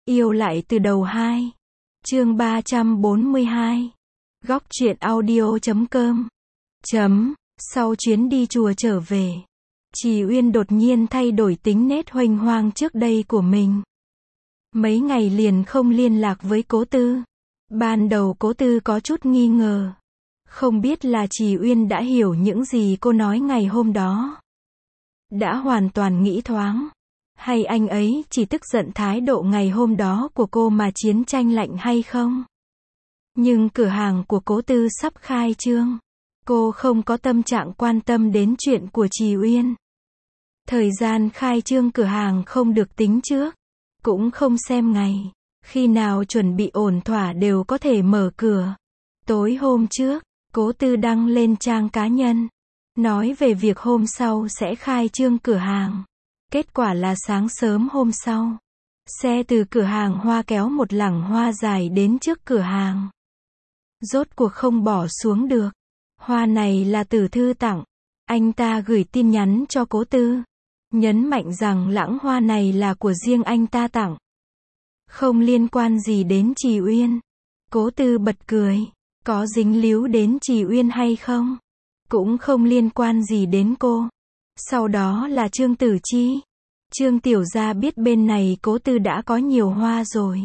Yêu lại từ đầu 2. Chương 342. Góc truyện audio.com. Sau chuyến đi chùa trở về, Trì Uyên đột nhiên thay đổi tính nết huênh hoang trước đây của mình. Mấy ngày liền không liên lạc với Cố Tư. Ban đầu Cố Tư có chút nghi ngờ. Không biết là Trì Uyên đã hiểu những gì cô nói ngày hôm đó. Đã hoàn toàn nghĩ thoáng. Hay anh ấy chỉ tức giận thái độ ngày hôm đó của cô mà chiến tranh lạnh hay không? Nhưng cửa hàng của Cố Tư sắp khai trương. Cô không có tâm trạng quan tâm đến chuyện của Trì Uyên. Thời gian khai trương cửa hàng không được tính trước. Cũng không xem ngày. Khi nào chuẩn bị ổn thỏa đều có thể mở cửa. Tối hôm trước, Cố Tư đăng lên trang cá nhân. Nói về việc hôm sau sẽ khai trương cửa hàng. Kết quả là sáng sớm hôm sau, xe từ cửa hàng hoa kéo một lẳng hoa dài đến trước cửa hàng. Rốt cuộc không bỏ xuống được. Hoa này là Tử Thư tặng. Anh ta gửi tin nhắn cho Cố Tư. Nhấn mạnh rằng lẵng hoa này là của riêng anh ta tặng. Không liên quan gì đến Trì Uyên. Cố Tư bật cười. Có dính líu đến Trì Uyên hay không? Cũng không liên quan gì đến cô. Sau đó là Trương Tử Chi. Trương Tiểu Gia biết bên này Cố Tư đã có nhiều hoa rồi.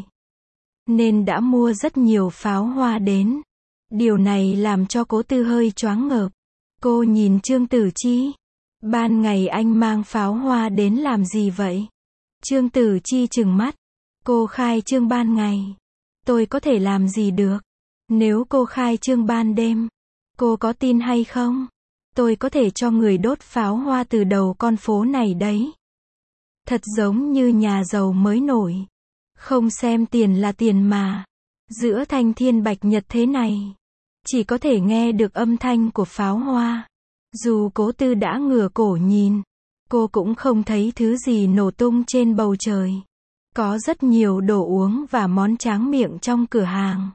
Nên đã mua rất nhiều pháo hoa đến. Điều này làm cho Cố Tư hơi choáng ngợp. Cô nhìn Trương Tử Chi. Ban ngày anh mang pháo hoa đến làm gì vậy? Trương Tử Chi trừng mắt. Cô khai trương ban ngày. Tôi có thể làm gì được? Nếu cô khai trương ban đêm, cô có tin hay không? Tôi có thể cho người đốt pháo hoa từ đầu con phố này đấy. Thật giống như nhà giàu mới nổi. Không xem tiền là tiền mà. Giữa thanh thiên bạch nhật thế này, chỉ có thể nghe được âm thanh của pháo hoa. Dù Cố Tư đã ngửa cổ nhìn, cô cũng không thấy thứ gì nổ tung trên bầu trời. Có rất nhiều đồ uống và món tráng miệng trong cửa hàng.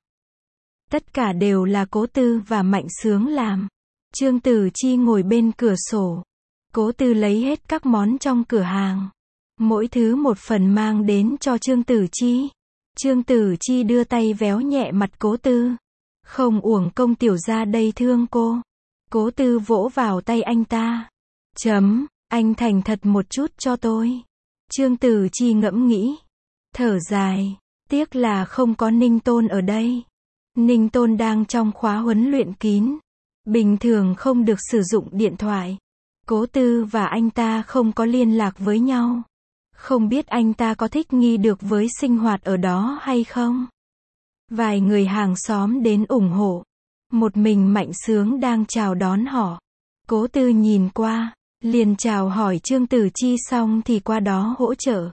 Tất cả đều là Cố Tư và Mạnh Sướng làm. Trương Tử Chi ngồi bên cửa sổ. Cố Tư lấy hết các món trong cửa hàng. Mỗi thứ một phần mang đến cho Trương Tử Chi. Trương Tử Chi đưa tay véo nhẹ mặt Cố Tư. Không uổng công tiểu gia đây thương cô. Cố Tư vỗ vào tay anh ta. Anh thành thật một chút cho tôi. Trương Tử Chi ngẫm nghĩ. Thở dài. Tiếc là không có Ninh Tôn ở đây. Ninh Tôn đang trong khóa huấn luyện kín. Bình thường không được sử dụng điện thoại. Cố Tư và anh ta không có liên lạc với nhau. Không biết anh ta có thích nghi được với sinh hoạt ở đó hay không? Vài người hàng xóm đến ủng hộ. Một mình Mạnh Sướng đang chào đón họ. Cố Tư nhìn qua, liền chào hỏi Trương Tử Chi xong thì qua đó hỗ trợ.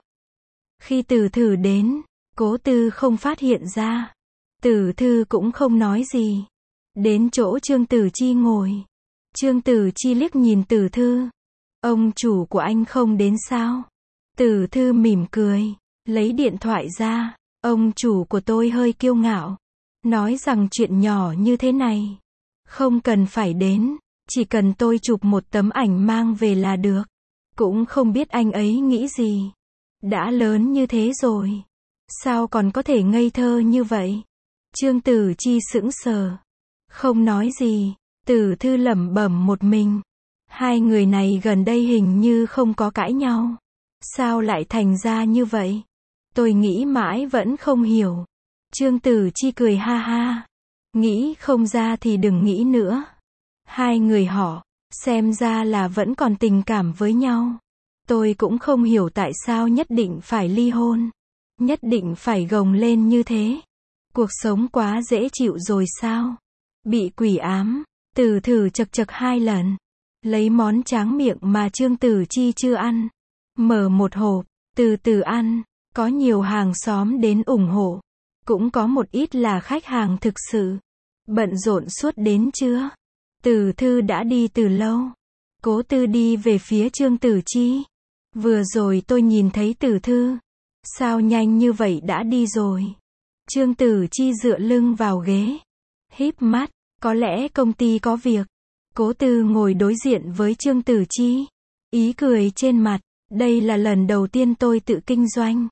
Khi Tử Thư đến, Cố Tư không phát hiện ra. Tử Thư cũng không nói gì. Đến chỗ Trương Tử Chi ngồi. Trương Tử Chi liếc nhìn Tử Thư. Ông chủ của anh không đến sao? Tử Thư mỉm cười, lấy điện thoại ra. Ông chủ của tôi hơi kiêu ngạo. Nói rằng chuyện nhỏ như thế này không cần phải đến. Chỉ cần tôi chụp một tấm ảnh mang về là được. Cũng không biết anh ấy nghĩ gì. Đã lớn như thế rồi, sao còn có thể ngây thơ như vậy? Trương Tử Chi sững sờ. Không nói gì. Tử Thư lẩm bẩm một mình. Hai người này gần đây hình như không có cãi nhau. Sao lại thành ra như vậy? Tôi nghĩ mãi vẫn không hiểu. Trương Tử Chi cười ha ha. Nghĩ không ra thì đừng nghĩ nữa. Hai người họ, xem ra là vẫn còn tình cảm với nhau. Tôi cũng không hiểu tại sao nhất định phải ly hôn. Nhất định phải gồng lên như thế. Cuộc sống quá dễ chịu rồi sao? Bị quỷ ám. Tử Thư chật chật 2 lần. Lấy món tráng miệng mà Trương Tử Chi chưa ăn. Mở một hộp, từ từ ăn. Có nhiều hàng xóm đến ủng hộ. Cũng có một ít là khách hàng thực sự. Bận rộn suốt đến trưa. Tử Thư đã đi từ lâu. Cố Tư đi về phía Trương Tử Chi. Vừa rồi tôi nhìn thấy Tử Thư. Sao nhanh như vậy đã đi rồi? Trương Tử Chi dựa lưng vào ghế. Híp mắt. Có lẽ công ty có việc. Cố Tư ngồi đối diện với Trương Tử Chi. Ý cười trên mặt. Đây là lần đầu tiên tôi tự kinh doanh.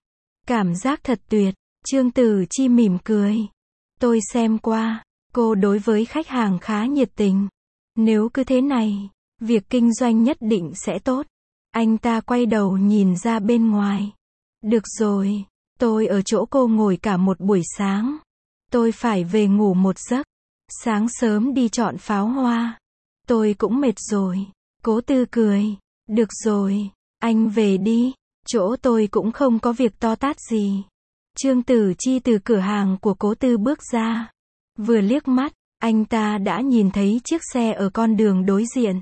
Cảm giác thật tuyệt. Trương Tử Chi mỉm cười. Tôi xem qua, cô đối với khách hàng khá nhiệt tình. Nếu cứ thế này, việc kinh doanh nhất định sẽ tốt. Anh ta quay đầu nhìn ra bên ngoài. Được rồi, tôi ở chỗ cô ngồi cả một buổi sáng. Tôi phải về ngủ một giấc. Sáng sớm đi chọn pháo hoa. Tôi cũng mệt rồi. Cố Tư cười. Được rồi, anh về đi. Chỗ tôi cũng không có việc to tát gì. Trương Tử Chi từ cửa hàng của Cố Tư bước ra. Vừa liếc mắt, anh ta đã nhìn thấy chiếc xe ở con đường đối diện.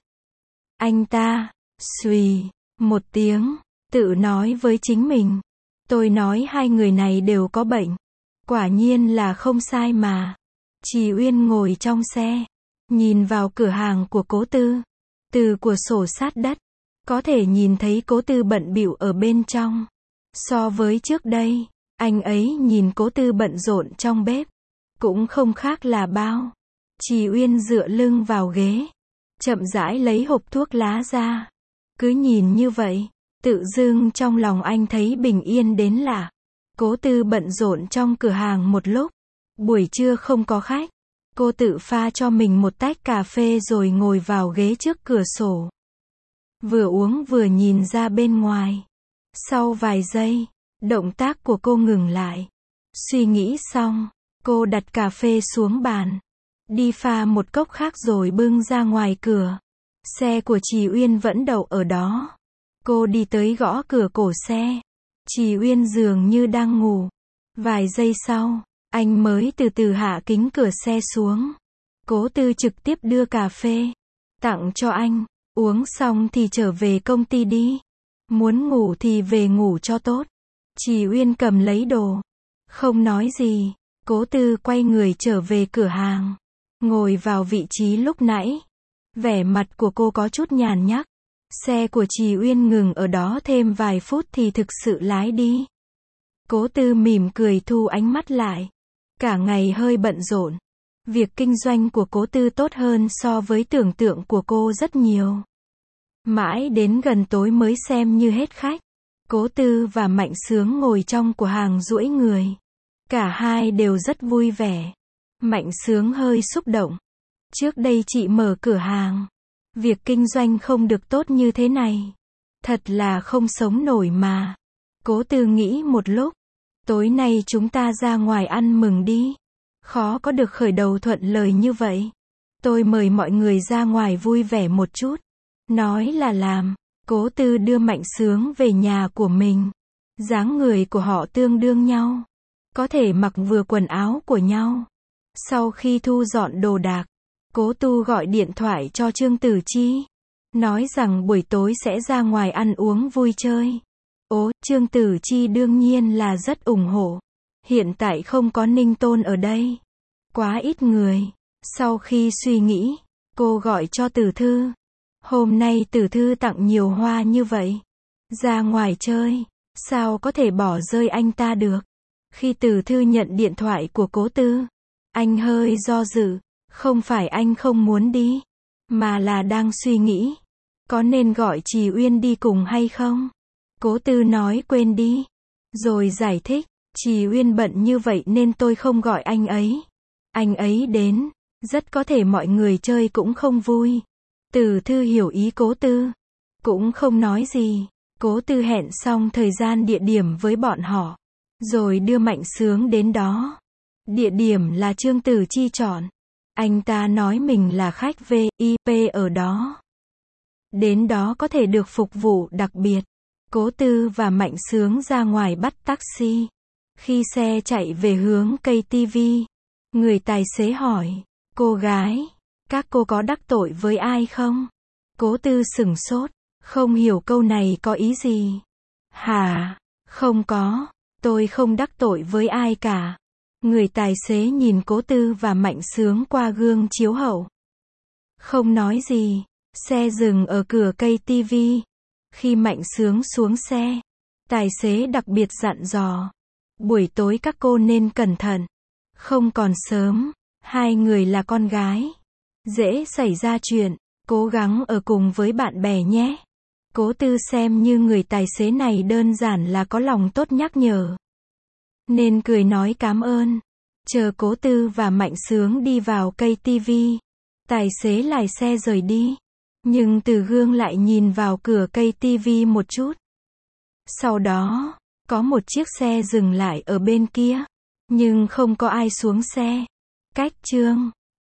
Anh ta, xùy, một tiếng, tự nói với chính mình. Tôi nói hai người này đều có bệnh. Quả nhiên là không sai mà. Trì Uyên ngồi trong xe, nhìn vào cửa hàng của Cố Tư. Từ cửa sổ sát đất, có thể nhìn thấy Cố Tư bận bịu ở bên trong. So với trước đây, anh ấy nhìn Cố Tư bận rộn trong bếp, cũng không khác là bao. Trì Uyên dựa lưng vào ghế, chậm rãi lấy hộp thuốc lá ra. Cứ nhìn như vậy, tự dưng trong lòng anh thấy bình yên đến lạ. Cố Tư bận rộn trong cửa hàng một lúc. Buổi trưa không có khách. Cô tự pha cho mình một tách cà phê rồi ngồi vào ghế trước cửa sổ. Vừa uống vừa nhìn ra bên ngoài. Sau vài giây, động tác của cô ngừng lại. Suy nghĩ xong, cô đặt cà phê xuống bàn. Đi pha một cốc khác rồi bưng ra ngoài cửa. Xe của Trì Uyên vẫn đậu ở đó. Cô đi tới gõ cửa cổ xe. Trì Uyên dường như đang ngủ. Vài giây sau, anh mới từ từ hạ kính cửa xe xuống. Cố Tư trực tiếp đưa cà phê tặng cho anh. Uống xong thì trở về công ty đi. Muốn ngủ thì về ngủ cho tốt. Trì Uyên cầm lấy đồ. Không nói gì. Cố Tư quay người trở về cửa hàng. Ngồi vào vị trí lúc nãy. Vẻ mặt của cô có chút nhàn nhác. Xe của Trì Uyên ngừng ở đó thêm vài phút thì thực sự lái đi. Cố Tư mỉm cười thu ánh mắt lại. Cả ngày hơi bận rộn. Việc kinh doanh của Cố Tư tốt hơn so với tưởng tượng của cô rất nhiều. Mãi đến gần tối mới xem như hết khách. Cố Tư và Mạnh Sướng ngồi trong cửa hàng duỗi người. Cả hai đều rất vui vẻ. Mạnh Sướng hơi xúc động. Trước đây chị mở cửa hàng. Việc kinh doanh không được tốt như thế này. Thật là không sống nổi mà. Cố Tư nghĩ một lúc. Tối nay chúng ta ra ngoài ăn mừng đi. Khó có được khởi đầu thuận lời như vậy. Tôi mời mọi người ra ngoài vui vẻ một chút. Nói là làm. Cố Tư đưa Mạnh Sướng về nhà của mình. Dáng người của họ tương đương nhau. Có thể mặc vừa quần áo của nhau. Sau khi thu dọn đồ đạc, Cố Tư gọi điện thoại cho Trương Tử Chi. Nói rằng buổi tối sẽ ra ngoài ăn uống vui chơi. Trương Tử Chi đương nhiên là rất ủng hộ. Hiện tại không có Ninh Tôn ở đây. Quá ít người. Sau khi suy nghĩ, cô gọi cho Tử Thư. Hôm nay Tử Thư tặng nhiều hoa như vậy. Ra ngoài chơi, sao có thể bỏ rơi anh ta được. Khi Tử Thư nhận điện thoại của Cố Tư, anh hơi do dự. Không phải anh không muốn đi, mà là đang suy nghĩ. Có nên gọi Trì Uyên đi cùng hay không? Cố Tư nói quên đi. Rồi giải thích, Trì Uyên bận như vậy nên tôi không gọi anh ấy. Anh ấy đến, rất có thể mọi người chơi cũng không vui. Tử Thư hiểu ý Cố Tư. Cũng không nói gì. Cố Tư hẹn xong thời gian địa điểm với bọn họ. Rồi đưa Mạnh Sướng đến đó. Địa điểm là Trương Tử Chi chọn. Anh ta nói mình là khách VIP ở đó. Đến đó có thể được phục vụ đặc biệt. Cố Tư và Mạnh Sướng ra ngoài bắt taxi. Khi xe chạy về hướng cây TV, người tài xế hỏi, cô gái, các cô có đắc tội với ai không? Cố Tư sửng sốt, không hiểu câu này có ý gì. Hả? Không có, tôi không đắc tội với ai cả. Người tài xế nhìn Cố Tư và Mạnh Sướng qua gương chiếu hậu. Không nói gì, xe dừng ở cửa cây TV. Khi Mạnh Sướng xuống xe, tài xế đặc biệt dặn dò. Buổi tối các cô nên cẩn thận. Không còn sớm, hai người là con gái. Dễ xảy ra chuyện, cố gắng ở cùng với bạn bè nhé. Cố Tư xem như người tài xế này đơn giản là có lòng tốt nhắc nhở. nên cười nói cảm ơn. Chờ Cố Tư và Mạnh Sướng đi vào cây tivi, tài xế lái xe rời đi. Nhưng Từ gương lại nhìn vào cửa cây tivi một chút. Sau đó, có một chiếc xe dừng lại ở bên kia, nhưng không có ai xuống xe. Cách chương